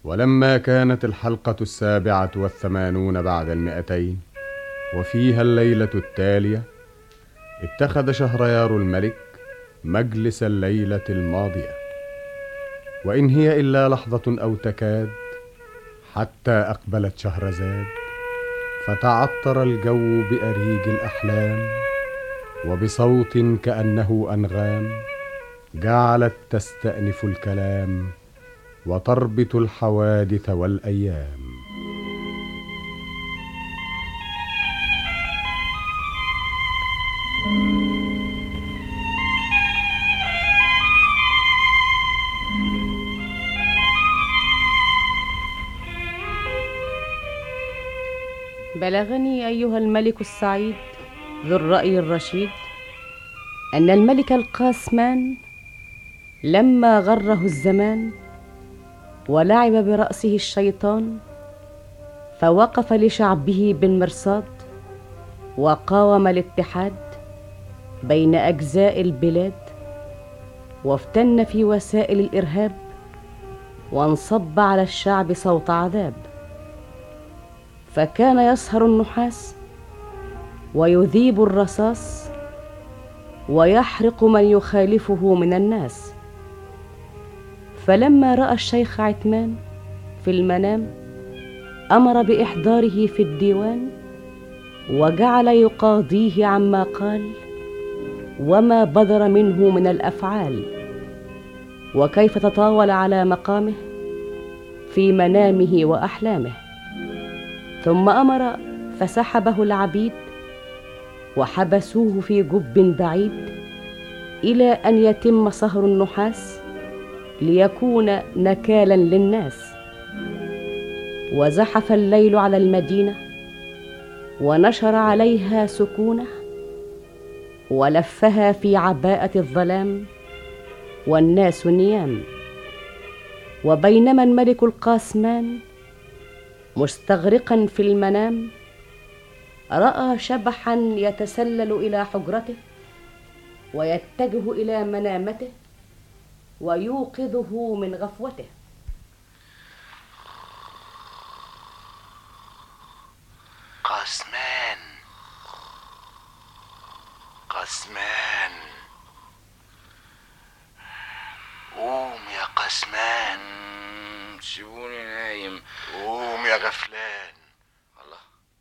ولما كانت الحلقة 87 بعد 200 وفيها الليلة التالية، اتخذ شهريار الملك مجلس الليلة الماضية، وإن هي إلا لحظة أو تكاد حتى أقبلت شهرزاد، فتعطر الجو بأريج الأحلام، وبصوت كأنه أنغام جعلت تستأنف الكلام وتربط الحوادث والأيام. بلغني أيها الملك السعيد ذو الرأي الرشيد أن الملك القاسمان لما غره الزمان ولعب برأسه الشيطان، فوقف لشعبه بالمرصاد وقاوم الاتحاد بين أجزاء البلاد، وافتن في وسائل الإرهاب وانصب على الشعب صوت عذاب. فكان يسهر النحاس ويذيب الرصاص ويحرق من يخالفه من الناس. فلما رأى الشيخ عتمان في المنام أمر بإحضاره في الديوان، وجعل يقاضيه عما قال وما بدر منه من الأفعال، وكيف تطاول على مقامه في منامه وأحلامه. ثم أمر فسحبه العبيد وحبسوه في جب بعيد إلى أن يتم صهر النحاس ليكون نكالا للناس. وزحف الليل على المدينة ونشر عليها سكونه، ولفها في عباءة الظلام والناس نيام. وبينما الملك القاسمان مستغرقا في المنام، رأى شبحا يتسلل إلى حجرته ويتجه إلى منامته ويوقظه من غفوته. قاسمان، قاسمان، قوم يا قاسمان. سيبوني نايم. قوم يا غفلان. الله،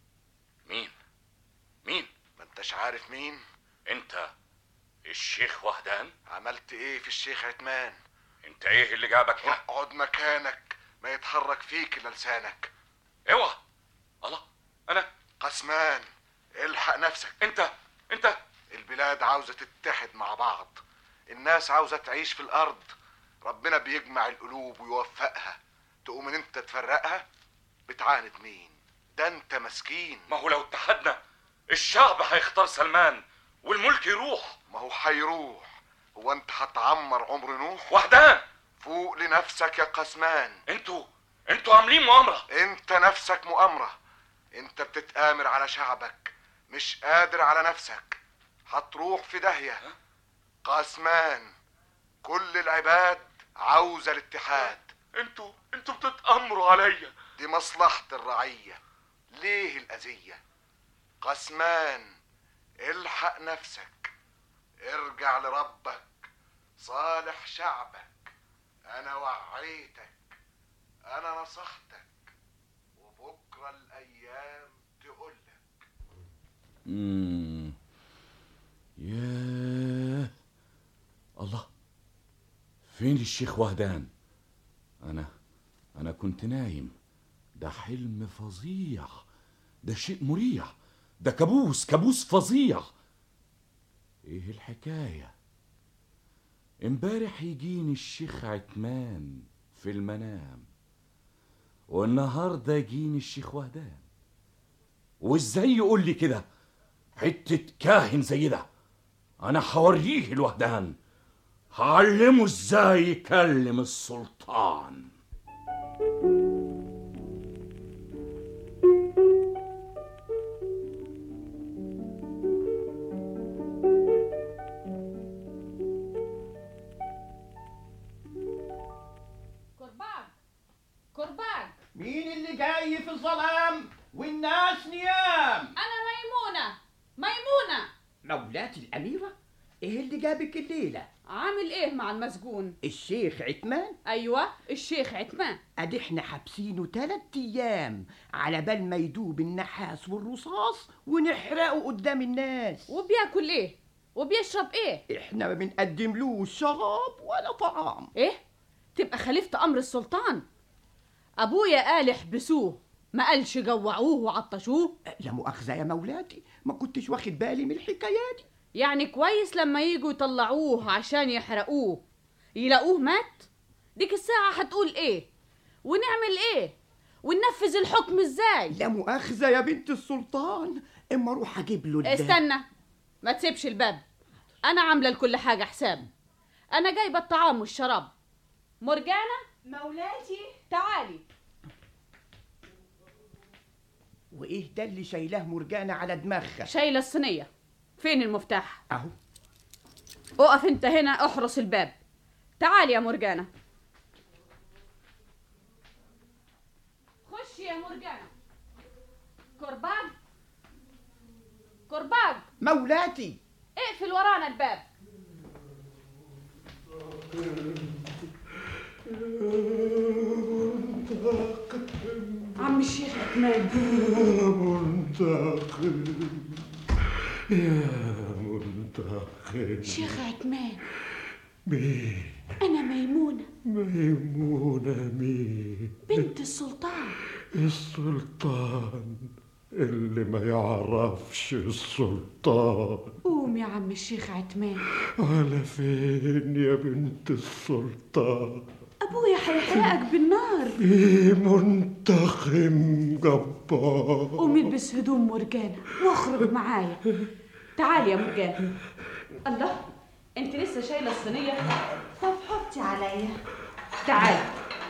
مين؟ ما انتش عارف مين؟ انت الشيخ وهدان؟ عملت ايه في الشيخ عتمان؟ انت ايه اللي جابك هنا؟ اقعد مكانك، ما يتحرك فيك الا لسانك. اوعى. الله، انا قاسمان، الحق نفسك. انت البلاد عاوزة تتحد مع بعض، الناس عاوزة تعيش في الارض، ربنا بيجمع القلوب ويوفقها، تقوم ان انت تفرقها؟ بتعاند مين؟ ده انت مسكين. ما هو لو اتحدنا الشعب هيختار سلمان والملك يروح. ما هو هيروح، هو انت هتعمر عمر نوح؟ وهدان، فوق لنفسك يا قاسمان. انتوا عاملين مؤامرة. انت نفسك مؤامرة، انت بتتآمر على شعبك، مش قادر على نفسك، هتروح في داهية. قاسمان، كل العباد عاوزة الاتحاد. انتوا بتتأمروا عليا. دي مصلحة الرعية، ليه الأذية؟ قاسمان، الحق نفسك، ارجع لربك، صالح شعبك. انا وعيتك، انا نصحتك، وبكرة الايام تقولك. ياه، الله، فين الشيخ وهدان؟ انا كنت نايم. ده حلم فظيع، ده شيء مريح، ده كابوس فظيع. ايه الحكاية؟ امبارح يجيني الشيخ عتمان في المنام، والنهاردة يجيني الشيخ وهدان. وازاي يقول لي كده؟ حتة كاهن زي ده انا هوريه الوهدان، هعلمه ازاي يكلم السلطان. كرباج مين اللي جاي في الظلام والناس نيام؟ أنا ميمونة. ميمونة مولاتي الأميرة، إيه اللي جابك الليلة؟ عامل إيه مع المسجون؟ الشيخ عثمان؟ أيوة الشيخ عثمان. أدي إحنا حابسينه 3 أيام على بال ما يدوب النحاس والرصاص ونحرقه قدام الناس. وبياكل إيه؟ وبيشرب إيه؟ إحنا ما بنقدملوش شراب ولا طعام. إيه؟ تبقى خليفة أمر السلطان. أبويا قال احبسوه، ما قالش جوعوه وعطشوه. لا مؤاخذة يا مولاتي، ما كنتش واخد بالي من الحكاية دي. يعني كويس لما يجوا يطلعوه عشان يحرقوه يلاقوه مات؟ ديك الساعة هتقول إيه؟ ونعمل إيه؟ وننفذ الحكم إزاي؟ لا مؤاخذة يا بنت السلطان، اما اروح اجيب له استنى، ما تسيبش الباب، أنا عاملة لكل حاجة حساب. أنا جايبة الطعام والشراب. مرجانة مولاتي. تعالي. وايه ده اللي شايلاه مرجانة على دماغها؟ شايلة الصينية. فين المفتاح؟ اهو. اقف انت هنا احرس الباب. تعالي يا مرجانة. خش يا مرجانة. كرباج كرباج. مولاتي اقفل ورانا الباب. عم الشيخ عثمان. منتقم يا منتقم. شيخ عثمان. مين؟ أنا ميمونة. ميمونة مين؟ بنت السلطان. السلطان اللي ما يعرفش السلطان. قوم يا عم الشيخ عثمان. على فين يا بنت السلطان؟ أبويا هيحرقك بالنار. في منتقم جبار. قوم البس هدوم مرجانة واخرج معايا. تعالي يا مرجانة. الله، انت لسه شايلة الصينية؟ طب حطي عليا. تعالي،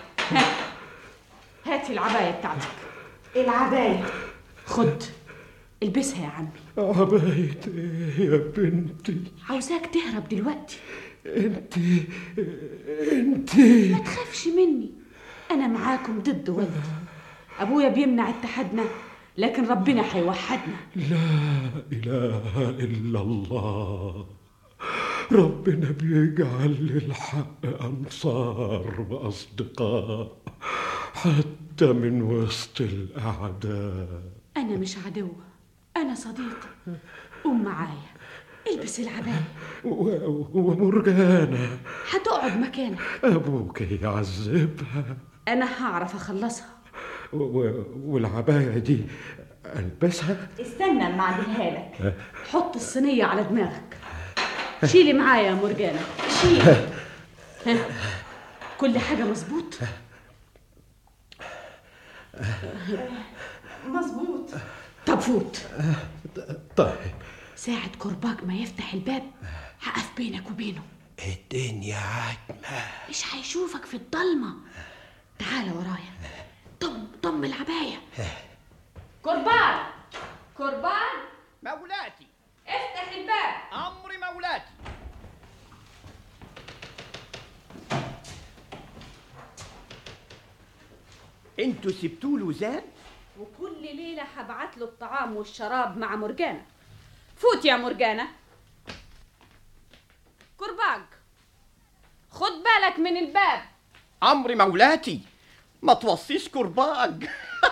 هاتي العباية بتاعتك. العباية. خد البسها يا عمي. عباية ايه يا بنتي؟ عاوزاك تهرب دلوقتي. انتي ما تخافش مني، انا معاكم ضد والدي. ابويا بيمنع اتحادنا لكن ربنا هيوحدنا. لا إله إلا الله. ربنا بيجعل للحق أنصار وأصدقاء حتى من وسط الأعداء. انا مش عدوة، انا صديقة. قوم معايا، البس العباية. ومرجانة هتقعد مكانك. أبوك يعذبها. انا هعرف اخلصها. والعباية دي ألبسها؟ استنى اما اعملها لك. حط الصينية على دماغك. شيلي معايا يا مرجانة، شيلي. ها. كل حاجة مظبوط؟ مظبوط. طب فوت. طيب. ساعة كرباج ما يفتح الباب هقف بينك وبينه. الدنيا عتمة، مش هيشوفك في الضلمة. تعال ورايا. ضم العباية. كرباج كرباج. مولاتي افتح الباب. أمر مولاتي. انتوا سبتوا له زاد؟ وكل ليلة هبعت له الطعام والشراب مع مرجانة. فوت يا مرجانة. كرباج خد بالك من الباب. أمر مولاتي، ما توصيش كرباج.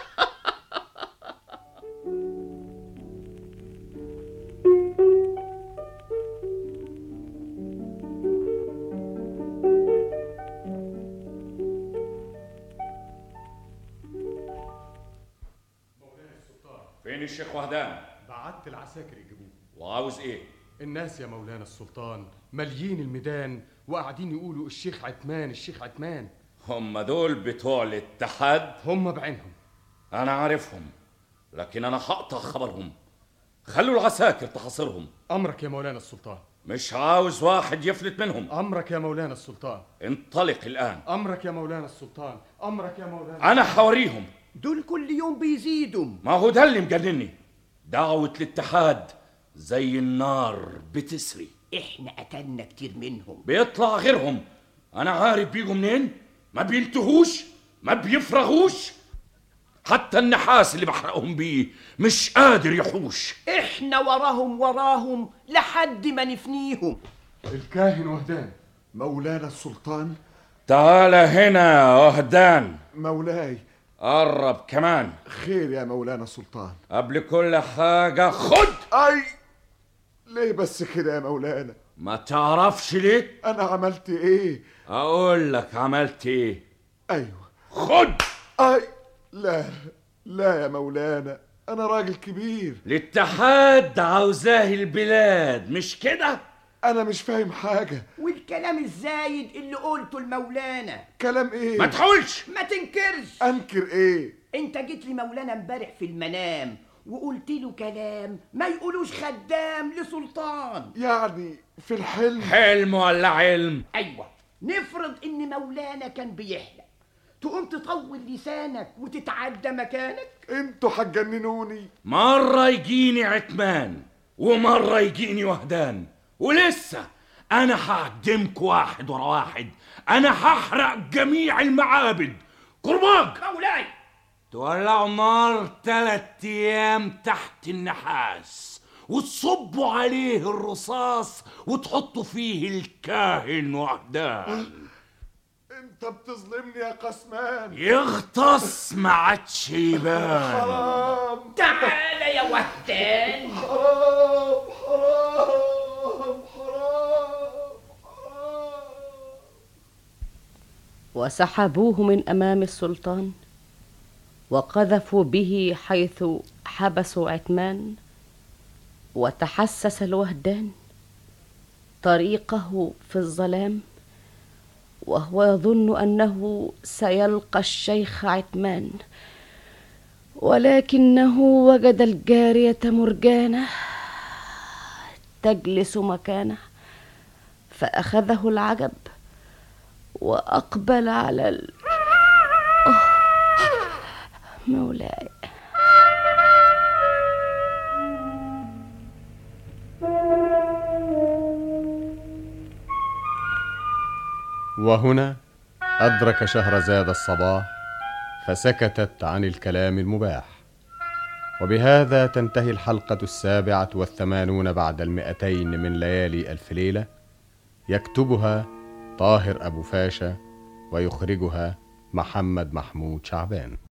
فين الشيخ وهدان؟ بعت العساكر يجيبوه. وعاوز ايه؟ الناس يا مولانا السلطان ماليين الميدان وقاعدين يقولوا الشيخ عثمان الشيخ عثمان. هم دول بتوع الاتحاد؟ هم بعينهم. انا عارفهم، لكن انا هقطع خبرهم. خلوا العساكر تحاصرهم. امرك يا مولانا السلطان. مش عاوز واحد يفلت منهم. امرك يا مولانا السلطان. انطلق الان. امرك يا مولانا السلطان. امرك يا مولانا. انا حوريهم. دول كل يوم بيزيدوا. ما هو ده اللي مجنني. دعوة الاتحاد زي النار بتسري. احنا قتلنا كتير منهم. بيطلع غيرهم. انا عارف بيجوا منين. ما بينتهوش، ما بيفرغوش. حتى النحاس اللي بحرقهم بيه مش قادر يحوش. احنا وراهم لحد ما نفنيهم. الكاهن وهدان. مولانا السلطان. تعال هنا يا وهدان. مولاي. قرب كمان. خير يا مولانا السلطان. قبل كل حاجة خد. اي ليه بس كده يا مولانا؟ ما تعرفش ليه؟ انا عملت ايه؟ اقول لك عملت ايه. ايوه خد. اي لا يا مولانا، انا راجل كبير. الاتحاد عاوزاه البلاد مش كده؟ انا مش فاهم حاجة. والكلام الزايد اللي قلته المولانا كلام ايه؟ ما تحاولش. ما تنكرش. انكر ايه؟ انت جيت لي مولانا امبارح في المنام وقلت له كلام ما يقولوش خدام لسلطان. يعني في الحلم؟ حلم ولا علم؟ ايوه. نفرض ان مولانا كان بيحلم، تقوم تطول لسانك وتتعدى مكانك؟ انتوا هتجننوني. مرة يجيني عتمان ومرة يجيني وهدان، ولسه انا هعدمك واحد ورا واحد. انا هحرق جميع المعابد. كرباج مولاي. تولعوا نار 3 ايام تحت النحاس وتصبوا عليه الرصاص وتحطوا فيه الكاهن وهدان. انت بتظلمني يا قسمان. يغطس ما عادش يبان. حرام. تعال يا وهدان. حرام. وسحبوه من أمام السلطان وقذفوا به حيث حبسوا عتمان. وتحسس الوهدان طريقه في الظلام وهو يظن أنه سيلقى الشيخ عتمان، ولكنه وجد الجارية مرجانة تجلس مكانه، فأخذه العجب وأقبل على مولاي. وهنا أدرك شهرزاد الصباح فسكتت عن الكلام المباح. وبهذا تنتهي الحلقة 87 بعد 200 من ليالي ألف ليلة. يكتبها طاهر أبو فاشا ويخرجها محمد محمود شعبان.